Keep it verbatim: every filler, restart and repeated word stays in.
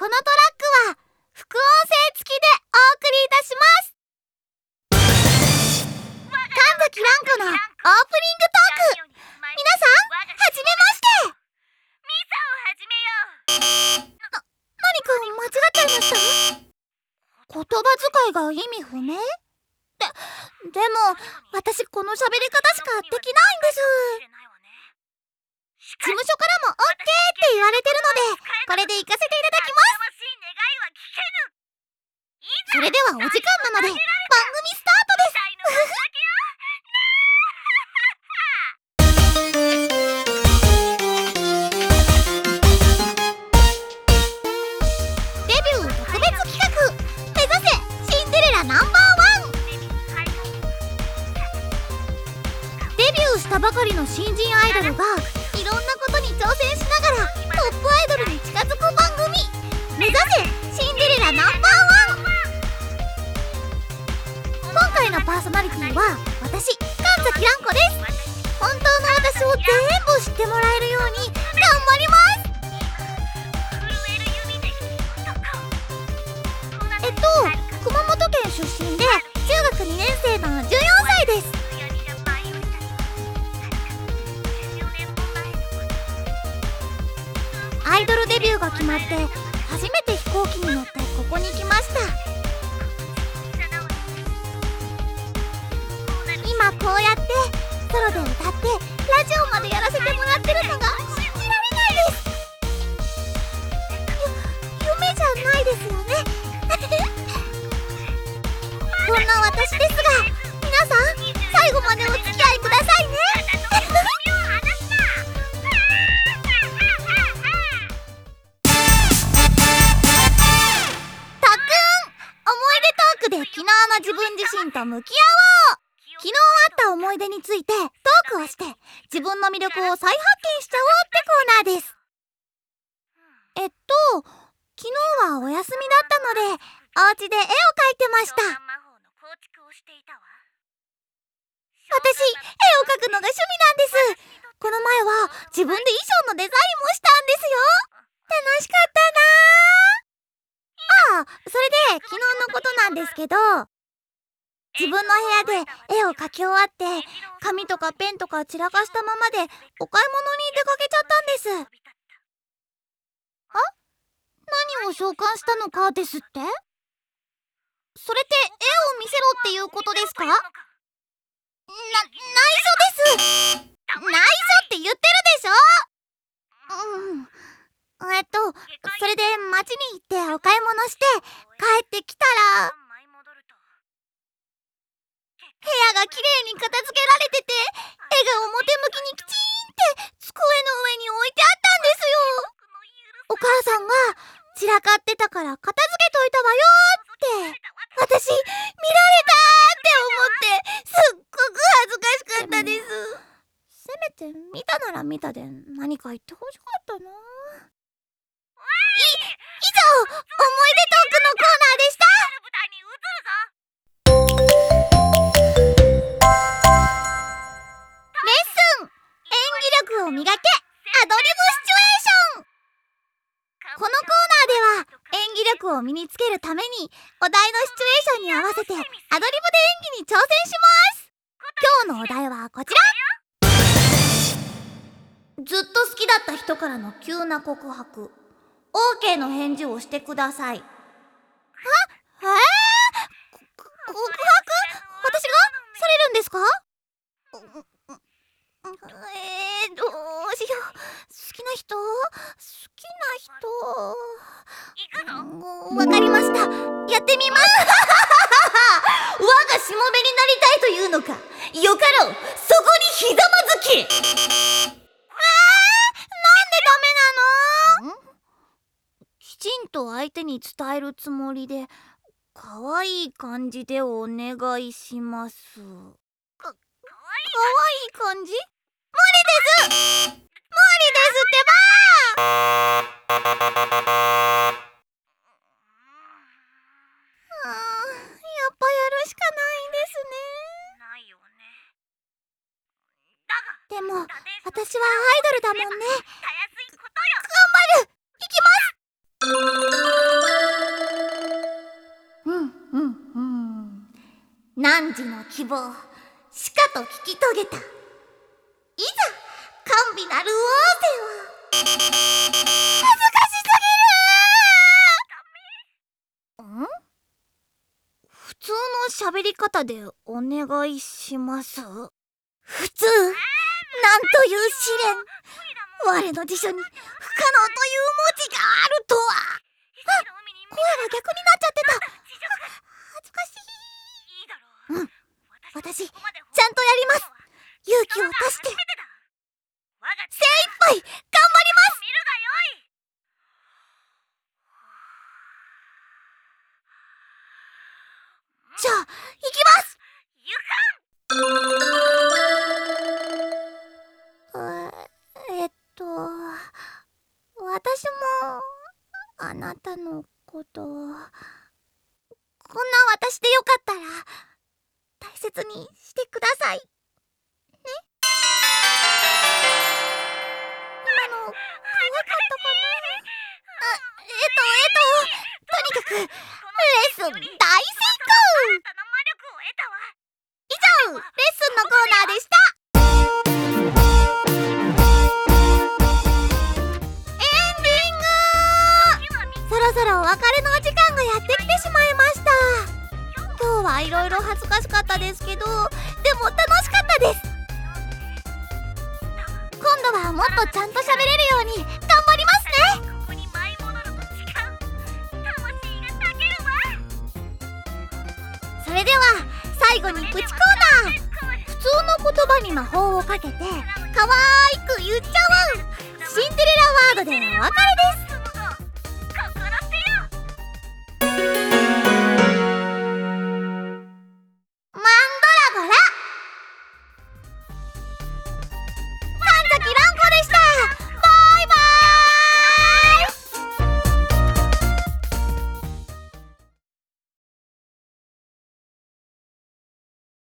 このトラックは副音声付きでお送りいたします。神崎蘭子のオープニングトーク。皆さん、はじめまして。 ミサを始めよう。 な、何か間違っちゃいました？言葉遣いが意味不明？で、でも私この喋り方しかできないんです。事務所からも オーケー って言われてるので、これで行かせていただきます。それではお時間なので番組スタートです。デビュー特別企画、目指せシンデレラナンバーワン。デビューしたばかりの新人アイドルがいろんなことに挑戦しながらトップアイドルに近づく番組、目指せシンデレラナンバーワン。今回のパーソナリティは私、神崎蘭子です。本当の私を全部知ってもらえるように頑張ります。えっと熊本県出身で中学にねん生のじゅうよんさいです。アイドルデビューが決まって初めて飛行機に乗ってここに来ました。今こうやってソロで歌ってラジオまでやらせてもらってるのが信じられないです。ゆ夢じゃないですよね。こんな私ですが、皆さん最後までお付き合いくださいね。で昨日の自分自身と向き合おう。昨日あった思い出についてトークをして自分の魅力を再発見しちゃおうってコーナーです。えっと昨日はお休みだったのでお家で絵を描いてました。私、絵を描くのが趣味なんです。この前は自分で衣装のデザインもしたんですよ。楽しかったなー。ああ、それで昨日のことなんですけど、自分の部屋で絵を描き終わって紙とかペンとか散らかしたままでお買い物に出かけちゃったんです。あ？何を召喚したのかですって？それって絵を見せろっていうことですか？な、内緒です。内緒って言ってるでしょ。うんえっと、それで街に行ってお買い物して帰ってきたら部屋がきれいに片付けられてて、絵が表向きにきちんって机の上に置いてあったんですよ。お母さんが散らかってたから片付けといたわよって。私見られたって思ってすっごく恥ずかしかったです。せめて見たなら見たで何か言ってほしかったな。い、以上、思い出トークのコーナーでした。レッスン、演技力を磨け、アドリブシチュエーション。このコーナーでは演技力を身につけるためにお題のシチュエーションに合わせてアドリブで演技に挑戦します。今日のお題はこちら。ずっと好きだった人からの急な告白、オーケー の返事をしてください。は？えー、告白？私がされるんですか？えー、どうしよう。好きな人？好きな人？わかりました。やってみます。我がしもべになりたいというのか。よかろう、そこにひざまずき。えー、なんでダメなの？きちんと相手に伝えるつもりでかわいい感じでお願いします。か、かわいい感じ？無理です。無理ですってばー。あー、やっぱやるしかないんですね。 ないよね。 でも私はアイドルだもんね。 たやすいことよ。 頑張る。いきます。 児の希望しかと聞き遂げた。いざ甘美なる王政を。恥ずかしすぎる。ん？普通の喋り方でお願いします。普通なんという試練。我の辞書に不可能という文字があるとは。あ、声が逆になっちゃってた。恥ずかしい。うん、私ちゃんとやります。勇気を出して精一杯頑張ります。じゃあ行きます。えっと私もあなたのことこんな私でよかったら大切にしてくださいね。今の可愛かったかな。あ、えっとえっととにかくレッスン大成功。以上、レッスンのコーナーでした。そろそろお別れのお時間がやってきてしまいました。今日はいろいろ恥ずかしかったですけど、でも楽しかったです。今度はもっとちゃんと喋れるように頑張りますね。それでは最後にプチコーナー。普通の言葉に魔法をかけて可愛く言っちゃうシンデレラワードでお別れです。